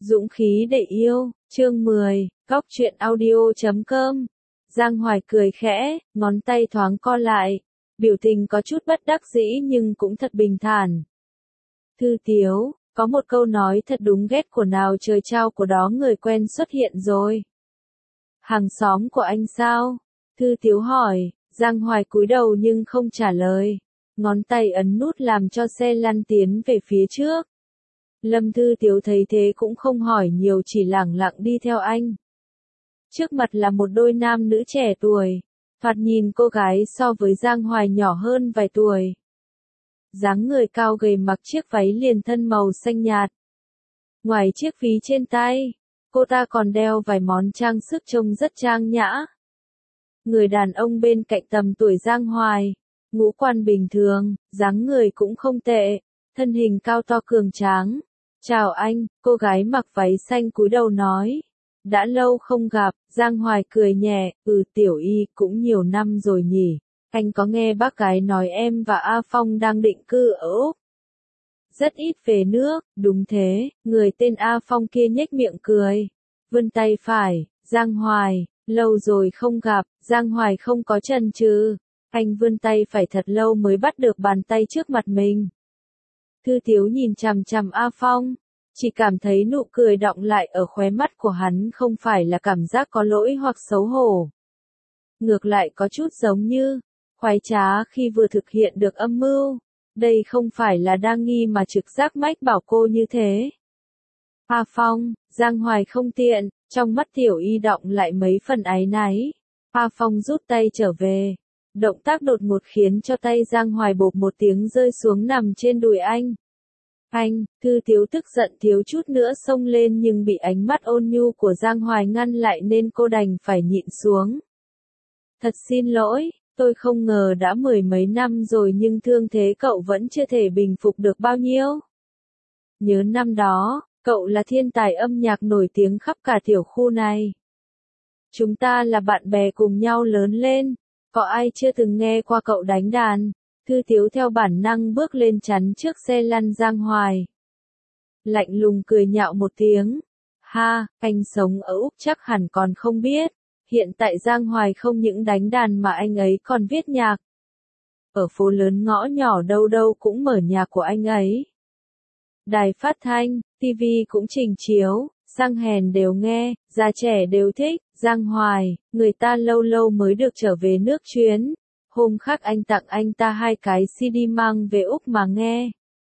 Dũng khí để yêu, chương 10, Góc truyện audio.com. Giang Hoài cười khẽ, ngón tay thoáng co lại, biểu tình có chút bất đắc dĩ nhưng cũng thật bình thản. Thư Tiếu, có một câu nói thật đúng ghét của nào trời trao của đó người quen xuất hiện rồi. Hàng xóm của anh sao? Thư Tiếu hỏi, Giang Hoài cúi đầu nhưng không trả lời. Ngón tay ấn nút làm cho xe lăn tiến về phía trước. Lâm Thư Tiếu thấy thế cũng không hỏi nhiều, chỉ lẳng lặng đi theo anh. Trước mặt là một đôi nam nữ trẻ tuổi. Thoạt nhìn cô gái so với Giang Hoài nhỏ hơn vài tuổi. Dáng người cao gầy, mặc chiếc váy liền thân màu xanh nhạt. Ngoài chiếc ví trên tay, cô ta còn đeo vài món trang sức trông rất trang nhã. Người đàn ông bên cạnh tầm tuổi Giang Hoài, ngũ quan bình thường, dáng người cũng không tệ, thân hình cao to cường tráng. Chào anh, cô gái mặc váy xanh cúi đầu nói. Đã lâu không gặp, Giang Hoài cười nhẹ, Tiểu Y, cũng nhiều năm rồi nhỉ. Anh có nghe bác gái nói em và A Phong đang định cư ở Úc? Rất ít về nước, đúng thế, người tên A Phong kia nhếch miệng cười. Vươn tay phải, Giang Hoài, lâu rồi không gặp, Giang Hoài không có chần chừ. Anh vươn tay phải thật lâu mới bắt được bàn tay trước mặt mình. Thư Tiếu nhìn chằm chằm A Phong, chỉ cảm thấy nụ cười đọng lại ở khóe mắt của hắn không phải là cảm giác có lỗi hoặc xấu hổ. Ngược lại có chút giống như khoái trá khi vừa thực hiện được âm mưu. Đây không phải là đa nghi mà trực giác mách bảo cô như thế. A Phong, Giang Hoài không tiện, trong mắt Tiểu Y đọng lại mấy phần áy náy. A Phong rút tay trở về. Động tác đột ngột khiến cho tay Giang Hoài bộp một tiếng rơi xuống nằm trên đùi anh. Anh, Thư Tiếu tức giận thiếu chút nữa xông lên nhưng bị ánh mắt ôn nhu của Giang Hoài ngăn lại nên cô đành phải nhịn xuống. Thật xin lỗi, tôi không ngờ đã mười mấy năm rồi nhưng thương thế cậu vẫn chưa thể bình phục được bao nhiêu. Nhớ năm đó, cậu là thiên tài âm nhạc nổi tiếng khắp cả tiểu khu này. Chúng ta là bạn bè cùng nhau lớn lên, có ai chưa từng nghe qua cậu đánh đàn? Thư Tiếu theo bản năng bước lên chắn trước xe lăn Giang Hoài. Lạnh lùng cười nhạo một tiếng. Ha, anh sống ở Úc chắc hẳn còn không biết. Hiện tại Giang Hoài không những đánh đàn mà anh ấy còn viết nhạc. Ở phố lớn ngõ nhỏ đâu đâu cũng mở nhạc của anh ấy. Đài phát thanh, TV cũng trình chiếu, sang hèn đều nghe, già trẻ đều thích. Giang Hoài, người ta lâu lâu mới được trở về nước chuyến. Hôm khác anh tặng anh ta 2 cái CD mang về Úc mà nghe.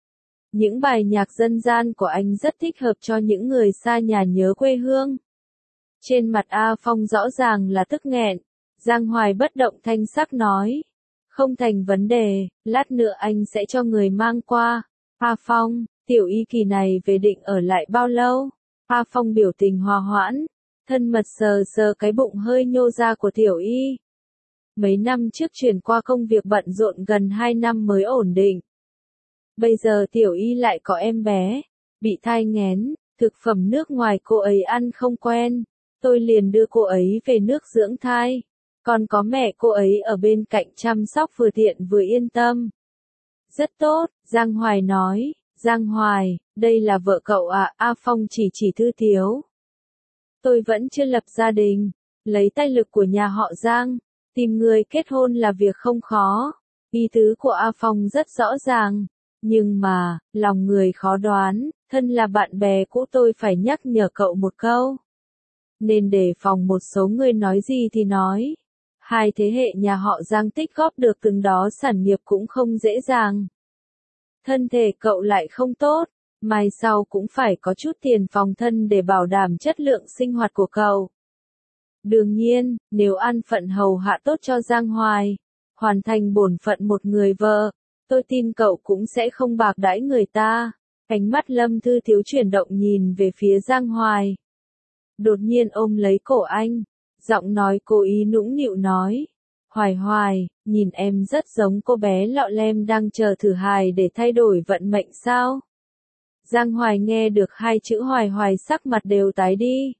Những bài nhạc dân gian của anh rất thích hợp cho những người xa nhà nhớ quê hương. Trên mặt A Phong rõ ràng là tức nghẹn. Giang Hoài bất động thanh sắc nói. Không thành vấn đề, lát nữa anh sẽ cho người mang qua. A Phong, Tiểu Y kỳ này về định ở lại bao lâu? A Phong biểu tình hòa hoãn, thân mật sờ sờ cái bụng hơi nhô ra của Tiểu Y. Mấy năm trước chuyển qua công việc bận rộn gần 2 năm mới ổn định. Bây giờ Tiểu Y lại có em bé, bị thai nghén, thực phẩm nước ngoài cô ấy ăn không quen. Tôi liền đưa cô ấy về nước dưỡng thai. Còn có mẹ cô ấy ở bên cạnh chăm sóc vừa tiện vừa yên tâm. Rất tốt, Giang Hoài nói. Giang Hoài, đây là vợ cậu à? A Phong chỉ Thư Tiếu. Tôi vẫn chưa lập gia đình. Lấy tay lực của nhà họ Giang, tìm người kết hôn là việc không khó. Ý tứ của A Phong rất rõ ràng. Nhưng mà, lòng người khó đoán, thân là bạn bè cũ tôi phải nhắc nhở cậu một câu. Nên đề phòng một số người nói gì thì nói. 2 thế hệ nhà họ Giang tích góp được từng đó sản nghiệp cũng không dễ dàng. Thân thể cậu lại không tốt, mai sau cũng phải có chút tiền phòng thân để bảo đảm chất lượng sinh hoạt của cậu. Đương nhiên, nếu an phận hầu hạ tốt cho Giang Hoài, hoàn thành bổn phận một người vợ, tôi tin cậu cũng sẽ không bạc đãi người ta. Ánh mắt Lâm Thư Thiếu chuyển động nhìn về phía Giang Hoài. Đột nhiên ôm lấy cổ anh, giọng nói cố ý nũng nịu nói. Hoài Hoài, nhìn em rất giống cô bé lọ lem đang chờ thử hài để thay đổi vận mệnh sao? Giang Hoài nghe được 2 chữ Hoài Hoài sắc mặt đều tái đi.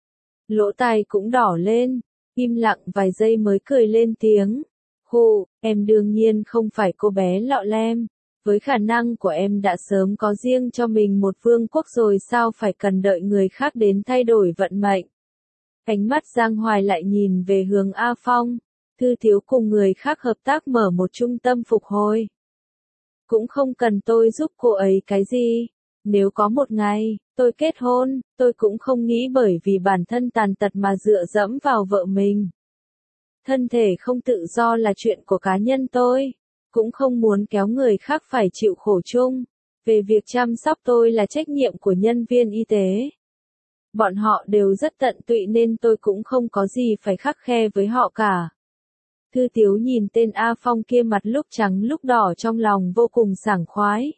Lỗ tai cũng đỏ lên, im lặng vài giây mới cười lên tiếng. Hù, em đương nhiên không phải cô bé lọ lem, Với khả năng của em đã sớm có riêng cho mình một vương quốc rồi, sao phải cần đợi người khác đến thay đổi vận mệnh. Ánh mắt Giang Hoài lại nhìn về hướng A Phong. Thư Thiếu cùng người khác hợp tác mở một trung tâm phục hồi. Cũng không cần tôi giúp cô ấy cái gì. Nếu có một ngày, tôi kết hôn, tôi cũng không nghĩ bởi vì bản thân tàn tật mà dựa dẫm vào vợ mình. Thân thể không tự do là chuyện của cá nhân tôi. Cũng không muốn kéo người khác phải chịu khổ chung. Về việc chăm sóc tôi là trách nhiệm của nhân viên y tế. Bọn họ đều rất tận tụy nên tôi cũng không có gì phải khắt khe với họ cả. Thư Tiếu nhìn tên A Phong kia mặt lúc trắng lúc đỏ trong lòng vô cùng sảng khoái.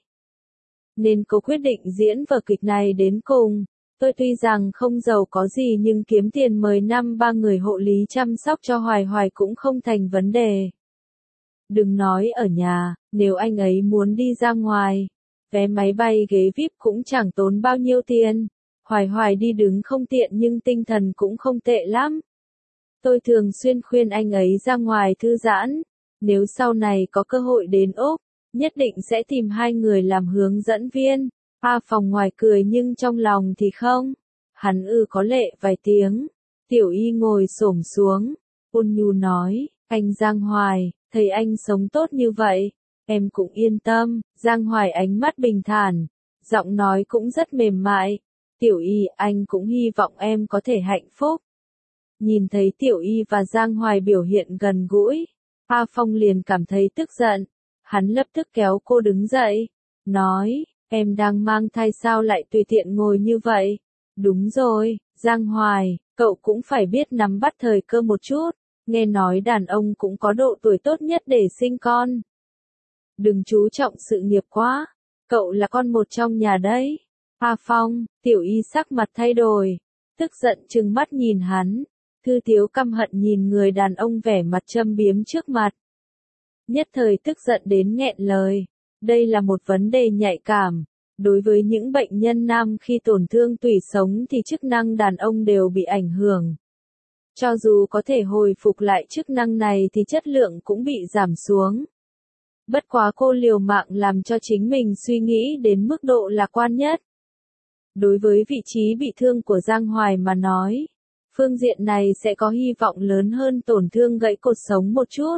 Nên cô quyết định diễn vở kịch này đến cùng. Tôi tuy rằng không giàu có gì nhưng kiếm tiền mời 5-3 người hộ lý chăm sóc cho Hoài Hoài cũng không thành vấn đề. Đừng nói ở nhà, nếu anh ấy muốn đi ra ngoài, vé máy bay ghế VIP cũng chẳng tốn bao nhiêu tiền. Hoài Hoài đi đứng không tiện nhưng tinh thần cũng không tệ lắm. Tôi thường xuyên khuyên anh ấy ra ngoài thư giãn. Nếu sau này có cơ hội đến Úc, nhất định sẽ tìm 2 người làm hướng dẫn viên. A Phong ngoài cười nhưng trong lòng thì không. Hắn có lệ vài tiếng. Tiểu Y ngồi xổm xuống, ôn nhu nói, anh Giang Hoài, thấy anh sống tốt như vậy, em cũng yên tâm. Giang Hoài ánh mắt bình thản, giọng nói cũng rất mềm mại. Tiểu Y, anh cũng hy vọng em có thể hạnh phúc. Nhìn thấy Tiểu Y và Giang Hoài biểu hiện gần gũi, A Phong liền cảm thấy tức giận. Hắn lập tức kéo cô đứng dậy, nói, em đang mang thai sao lại tùy tiện ngồi như vậy? Đúng rồi, Giang Hoài, cậu cũng phải biết nắm bắt thời cơ một chút, nghe nói đàn ông cũng có độ tuổi tốt nhất để sinh con. Đừng chú trọng sự nghiệp quá, cậu là con một trong nhà đấy. A Phong, Tiểu Y sắc mặt thay đổi, tức giận trừng mắt nhìn hắn. Thư Tiếu căm hận nhìn người đàn ông vẻ mặt châm biếm trước mặt. Nhất thời tức giận đến nghẹn lời. Đây là một vấn đề nhạy cảm. Đối với những bệnh nhân nam khi tổn thương tủy sống thì chức năng đàn ông đều bị ảnh hưởng. Cho dù có thể hồi phục lại chức năng này thì chất lượng cũng bị giảm xuống. Bất quá cô liều mạng làm cho chính mình suy nghĩ đến mức độ lạc quan nhất. Đối với vị trí bị thương của Giang Hoài mà nói, phương diện này sẽ có hy vọng lớn hơn tổn thương gãy cột sống một chút.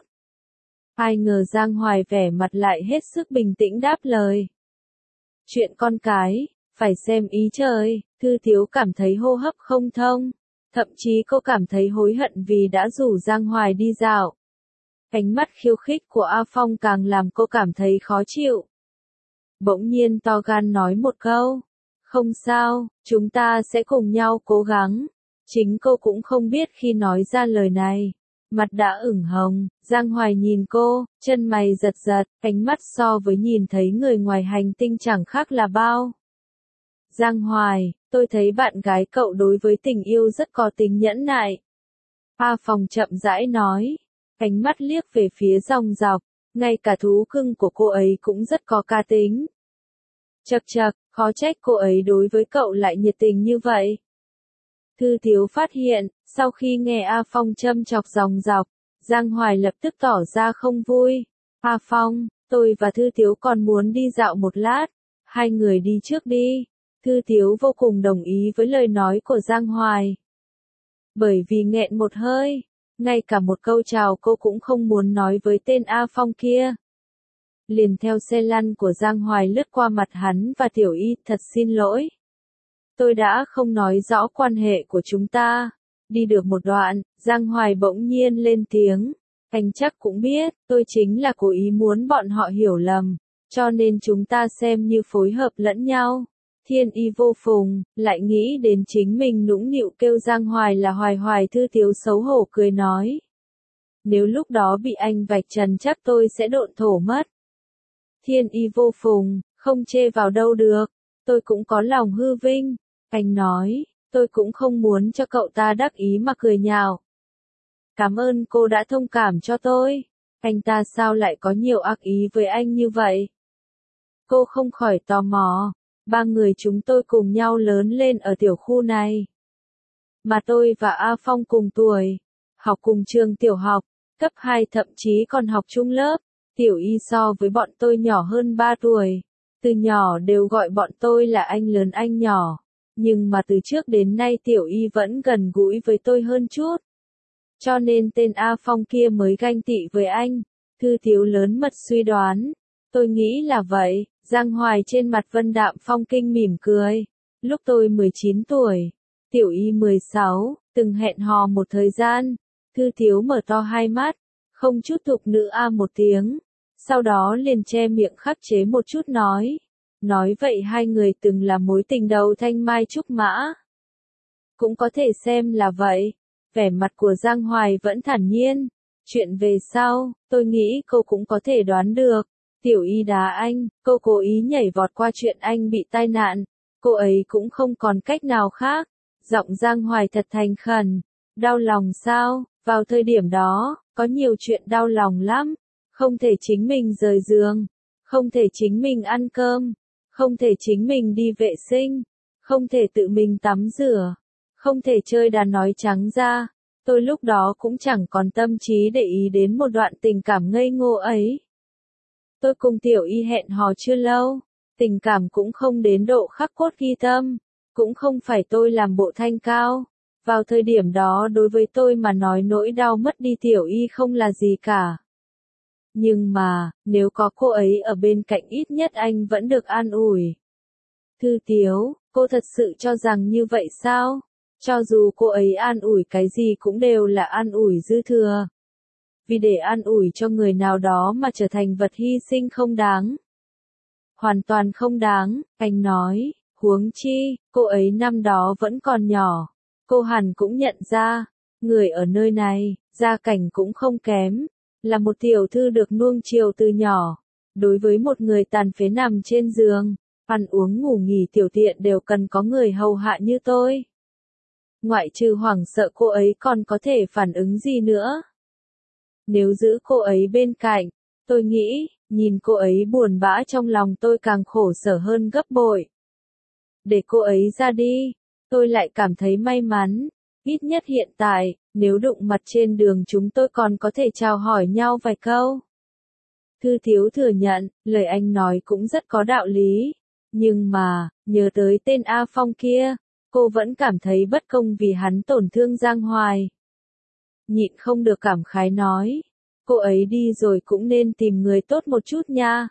Ai ngờ Giang Hoài vẻ mặt lại hết sức bình tĩnh đáp lời. Chuyện con cái, phải xem ý trời. Thư Thiếu cảm thấy hô hấp không thông. Thậm chí cô cảm thấy hối hận vì đã rủ Giang Hoài đi dạo. Ánh mắt khiêu khích của A Phong càng làm cô cảm thấy khó chịu. Bỗng nhiên to gan nói một câu. Không sao, chúng ta sẽ cùng nhau cố gắng. Chính cô cũng không biết khi nói ra lời này. Mặt đã ửng hồng, Giang Hoài nhìn cô, chân mày giật giật, ánh mắt so với nhìn thấy người ngoài hành tinh chẳng khác là bao. Giang Hoài, tôi thấy bạn gái cậu đối với tình yêu rất có tính nhẫn nại. A Phong chậm rãi nói, ánh mắt liếc về phía dòng dọc, ngay cả thú cưng của cô ấy cũng rất có cá tính. Chậc chậc, khó trách cô ấy đối với cậu lại nhiệt tình như vậy. Thư Thiếu phát hiện, sau khi nghe A Phong châm chọc dòng dọc, Giang Hoài lập tức tỏ ra không vui. A Phong, tôi và Thư Thiếu còn muốn đi dạo một lát, 2 người đi trước đi. Thư Thiếu vô cùng đồng ý với lời nói của Giang Hoài. Bởi vì nghẹn một hơi, ngay cả một câu chào cô cũng không muốn nói với tên A Phong kia. Liền theo xe lăn của Giang Hoài lướt qua mặt hắn và Tiểu Y, thật xin lỗi. Tôi đã không nói rõ quan hệ của chúng ta. Đi được một đoạn, Giang Hoài bỗng nhiên lên tiếng. Anh chắc cũng biết, tôi chính là cố ý muốn bọn họ hiểu lầm. Cho nên chúng ta xem như phối hợp lẫn nhau. Thiên Y vô phùng, lại nghĩ đến chính mình nũng nịu kêu Giang Hoài là Hoài Hoài. Thư Thiếu xấu hổ cười nói. Nếu lúc đó bị anh vạch trần chắc tôi sẽ độn thổ mất. Thiên Y vô phùng, không chê vào đâu được. Tôi cũng có lòng hư vinh. Anh nói, tôi cũng không muốn cho cậu ta đắc ý mà cười nhạo. Cảm ơn cô đã thông cảm cho tôi. Anh ta sao lại có nhiều ác ý với anh như vậy? Cô không khỏi tò mò. 3 người chúng tôi cùng nhau lớn lên ở tiểu khu này. Mà tôi và A Phong cùng tuổi. Học cùng trường tiểu học, cấp 2 thậm chí còn học chung lớp. Tiểu Y so với bọn tôi nhỏ hơn 3 tuổi. Từ nhỏ đều gọi bọn tôi là anh lớn anh nhỏ. Nhưng mà từ trước đến nay Tiểu Y vẫn gần gũi với tôi hơn chút. Cho nên tên A Phong kia mới ganh tị với anh. Thư Thiếu lớn mật suy đoán. Tôi nghĩ là vậy. Giang Hoài trên mặt Vân Đạm Phong kinh mỉm cười. Lúc tôi 19 tuổi, Tiểu Y 16, từng hẹn hò một thời gian. Thư Thiếu mở to hai mắt, không chút tục nữ a một tiếng. Sau đó liền che miệng khắc chế một chút nói. Nói vậy hai người từng là mối tình đầu thanh mai trúc mã. Cũng có thể xem là vậy. Vẻ mặt của Giang Hoài vẫn thản nhiên. Chuyện về sau, tôi nghĩ cô cũng có thể đoán được. Tiểu Y đá anh, cô cố ý nhảy vọt qua chuyện anh bị tai nạn. Cô ấy cũng không còn cách nào khác. Giọng Giang Hoài thật thành khẩn. Đau lòng sao? Vào thời điểm đó, có nhiều chuyện đau lòng lắm. Không thể chính mình rời giường. Không thể chính mình ăn cơm. Không thể chính mình đi vệ sinh. Không thể tự mình tắm rửa. Không thể chơi đàn nói trắng ra. Tôi lúc đó cũng chẳng còn tâm trí để ý đến một đoạn tình cảm ngây ngô ấy. Tôi cùng Tiểu Y hẹn hò chưa lâu. Tình cảm cũng không đến độ khắc cốt ghi tâm. Cũng không phải tôi làm bộ thanh cao. Vào thời điểm đó đối với tôi mà nói nỗi đau mất đi Tiểu Y không là gì cả. Nhưng mà, nếu có cô ấy ở bên cạnh ít nhất anh vẫn được an ủi. Thư Tiếu, cô thật sự cho rằng như vậy sao? Cho dù cô ấy an ủi cái gì cũng đều là an ủi dư thừa. Vì để an ủi cho người nào đó mà trở thành vật hy sinh không đáng. Hoàn toàn không đáng, anh nói, huống chi, cô ấy năm đó vẫn còn nhỏ. Cô hẳn cũng nhận ra, người ở nơi này, gia cảnh cũng không kém. Là một tiểu thư được nuông chiều từ nhỏ. Đối với một người tàn phế nằm trên giường, ăn uống ngủ nghỉ tiểu tiện đều cần có người hầu hạ như tôi. Ngoại trừ hoảng sợ cô ấy còn có thể phản ứng gì nữa. Nếu giữ cô ấy bên cạnh, tôi nghĩ, nhìn cô ấy buồn bã trong lòng tôi càng khổ sở hơn gấp bội. Để cô ấy ra đi, tôi lại cảm thấy may mắn. Ít nhất hiện tại, nếu đụng mặt trên đường chúng tôi còn có thể chào hỏi nhau vài câu. Thư Thiếu thừa nhận, lời anh nói cũng rất có đạo lý. Nhưng mà, nhớ tới tên A Phong kia, cô vẫn cảm thấy bất công vì hắn tổn thương Giang Hoài. Nhịn không được cảm khái nói. Cô ấy đi rồi cũng nên tìm người tốt một chút nha.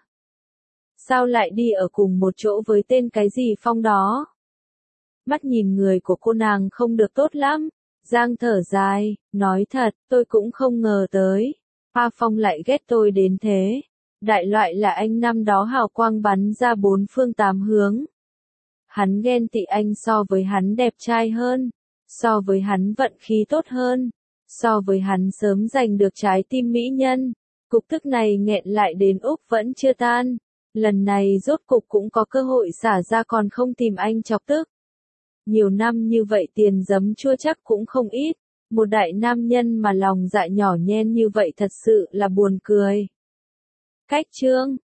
Sao lại đi ở cùng một chỗ với tên cái gì Phong đó? Mắt nhìn người của cô nàng không được tốt lắm. Giang thở dài, nói thật, tôi cũng không ngờ tới. A Phong lại ghét tôi đến thế. Đại loại là anh năm đó hào quang bắn ra bốn phương tám hướng. Hắn ghen tị anh so với hắn đẹp trai hơn. So với hắn vận khí tốt hơn. So với hắn sớm giành được trái tim mỹ nhân. Cục tức này nghẹn lại đến Úc vẫn chưa tan. Lần này rốt cục cũng có cơ hội xả ra còn không tìm anh chọc tức. Nhiều năm như vậy tiền giấm chua chắc cũng không ít. Một đại nam nhân mà lòng dạ nhỏ nhen như vậy thật sự là buồn cười. Cách chương